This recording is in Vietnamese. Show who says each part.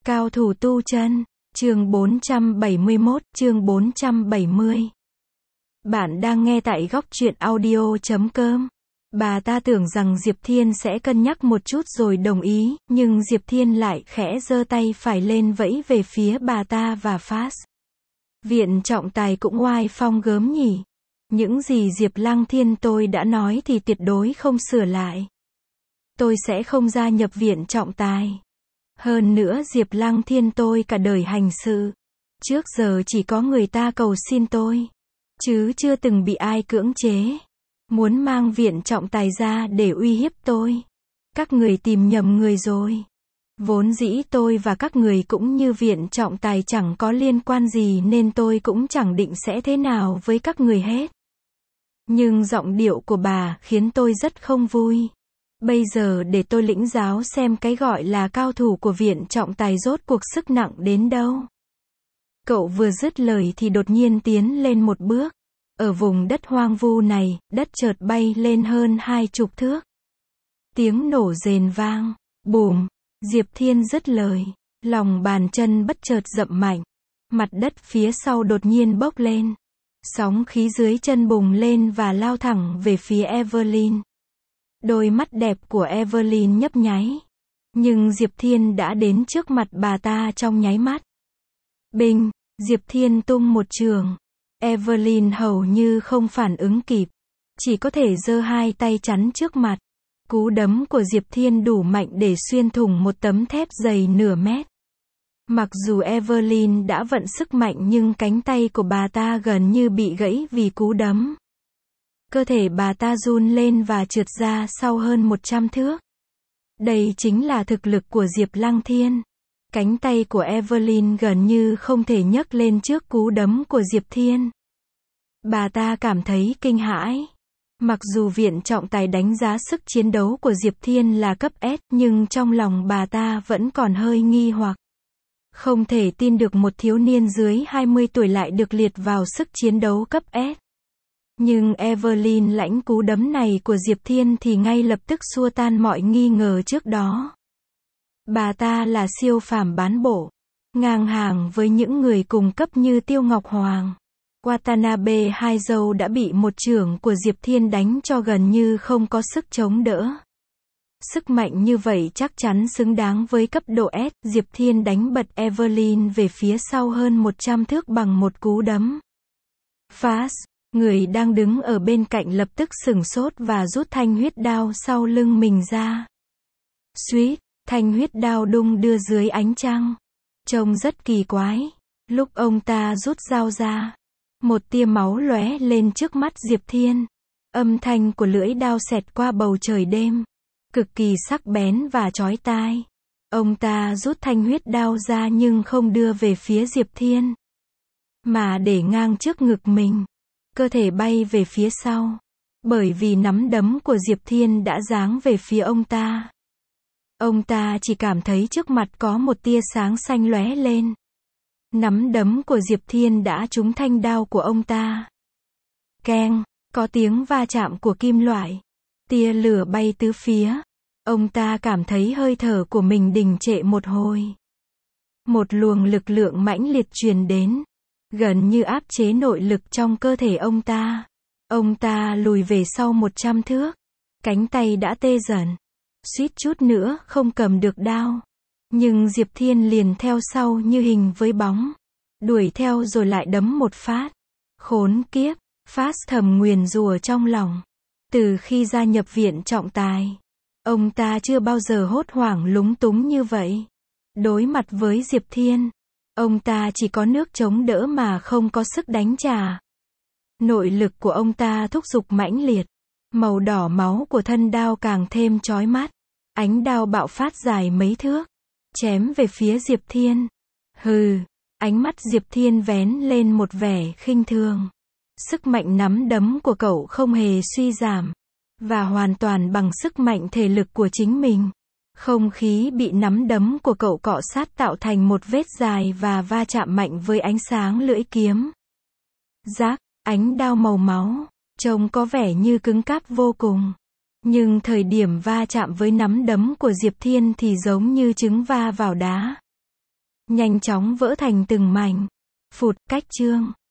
Speaker 1: Cao thủ tu chân, chương 471, chương 470. Bạn đang nghe tại góc truyện audio.com. Bà ta tưởng rằng Diệp Thiên sẽ cân nhắc một chút rồi đồng ý, nhưng Diệp Thiên lại khẽ giơ tay phải lên vẫy về phía bà ta và phát. Viện trọng tài cũng oai phong gớm nhỉ. Những gì Diệp Lăng Thiên tôi đã nói thì tuyệt đối không sửa lại. Tôi sẽ không gia nhập viện trọng tài. Hơn nữa Diệp Lăng Thiên tôi cả đời hành sự. Trước giờ chỉ có người ta cầu xin tôi. Chứ chưa từng bị ai cưỡng chế. Muốn mang viện trọng tài ra để uy hiếp tôi. Các người tìm nhầm người rồi. Vốn dĩ tôi và các người cũng như viện trọng tài chẳng có liên quan gì nên tôi cũng chẳng định sẽ thế nào với các người hết. Nhưng giọng điệu của bà khiến tôi rất không vui. Bây giờ để tôi lĩnh giáo xem cái gọi là cao thủ của viện trọng tài rốt cuộc sức nặng đến đâu. Cậu vừa dứt lời thì đột nhiên tiến lên một bước. Ở vùng đất hoang vu này, đất chợt bay lên hơn 20 thước. Tiếng nổ rền vang, bùm, Diệp Thiên dứt lời. Lòng bàn chân bất chợt dậm mạnh. Mặt đất phía sau đột nhiên bốc lên. Sóng khí dưới chân bùng lên và lao thẳng về phía Evelyn. Đôi mắt đẹp của Evelyn nhấp nháy. Nhưng Diệp Thiên đã đến trước mặt bà ta trong nháy mắt. Binh, Diệp Thiên tung một trường. Evelyn hầu như không phản ứng kịp. Chỉ có thể giơ hai tay chắn trước mặt. Cú đấm của Diệp Thiên đủ mạnh để xuyên thủng một tấm thép dày nửa mét. Mặc dù Evelyn đã vận sức mạnh nhưng cánh tay của bà ta gần như bị gãy vì cú đấm. Cơ thể bà ta run lên và trượt ra sau hơn 100 thước. Đây chính là thực lực của Diệp Lăng Thiên. Cánh tay của Evelyn gần như không thể nhấc lên trước cú đấm của Diệp Thiên. Bà ta cảm thấy kinh hãi. Mặc dù viện trọng tài đánh giá sức chiến đấu của Diệp Thiên là cấp S, nhưng trong lòng bà ta vẫn còn hơi nghi hoặc. Không thể tin được một thiếu niên dưới 20 tuổi lại được liệt vào sức chiến đấu cấp S. Nhưng Evelyn lãnh cú đấm này của Diệp Thiên thì ngay lập tức xua tan mọi nghi ngờ trước đó. Bà ta là siêu phàm bán bổ, ngang hàng với những người cùng cấp như Tiêu Ngọc Hoàng. Watanabe Haizou đã bị một chưởng của Diệp Thiên đánh cho gần như không có sức chống đỡ. Sức mạnh như vậy chắc chắn xứng đáng với cấp độ S. Diệp Thiên đánh bật Evelyn về phía sau hơn 100 thước bằng một cú đấm. Phát, người đang đứng ở bên cạnh lập tức sửng sốt và rút thanh huyết đao sau lưng mình ra. Suýt, thanh huyết đao đung đưa dưới ánh trăng. Trông rất kỳ quái. Lúc ông ta rút dao ra, một tia máu lóe lên trước mắt Diệp Thiên. Âm thanh của lưỡi đao xẹt qua bầu trời đêm. Cực kỳ sắc bén và chói tai. Ông ta rút thanh huyết đao ra nhưng không đưa về phía Diệp Thiên, mà để ngang trước ngực mình. Cơ thể bay về phía sau. Bởi vì nắm đấm của Diệp Thiên đã giáng về phía ông ta. Ông ta chỉ cảm thấy trước mặt có một tia sáng xanh lóe lên. Nắm đấm của Diệp Thiên đã trúng thanh đao của ông ta. Keng, có tiếng va chạm của kim loại. Tia lửa bay tứ phía. Ông ta cảm thấy hơi thở của mình đình trệ một hồi. Một luồng lực lượng mãnh liệt truyền đến. Gần như áp chế nội lực trong cơ thể ông ta. Ông ta lùi về sau 100 thước. Cánh tay đã tê dần. Suýt chút nữa không cầm được đao. Nhưng Diệp Thiên liền theo sau như hình với bóng. Đuổi theo rồi lại đấm một phát. Khốn kiếp, Phát thầm nguyền rủa trong lòng. Từ khi gia nhập viện trọng tài, ông ta chưa bao giờ hốt hoảng lúng túng như vậy. Đối mặt với Diệp Thiên, ông ta chỉ có nước chống đỡ mà không có sức đánh trả. Nội lực của ông ta thúc giục mãnh liệt. Màu đỏ máu của thân đao càng thêm chói mắt. Ánh đao bạo phát dài mấy thước. Chém về phía Diệp Thiên. Hừ, ánh mắt Diệp Thiên vén lên một vẻ khinh thường. Sức mạnh nắm đấm của cậu không hề suy giảm. Và hoàn toàn bằng sức mạnh thể lực của chính mình. Không khí bị nắm đấm của cậu cọ sát tạo thành một vết dài và va chạm mạnh với ánh sáng lưỡi kiếm. Rác, ánh đao màu máu, trông có vẻ như cứng cáp vô cùng. Nhưng thời điểm va chạm với nắm đấm của Diệp Thiên thì giống như trứng va vào đá. nhanh chóng vỡ thành từng mảnh. Phụt, cách chương.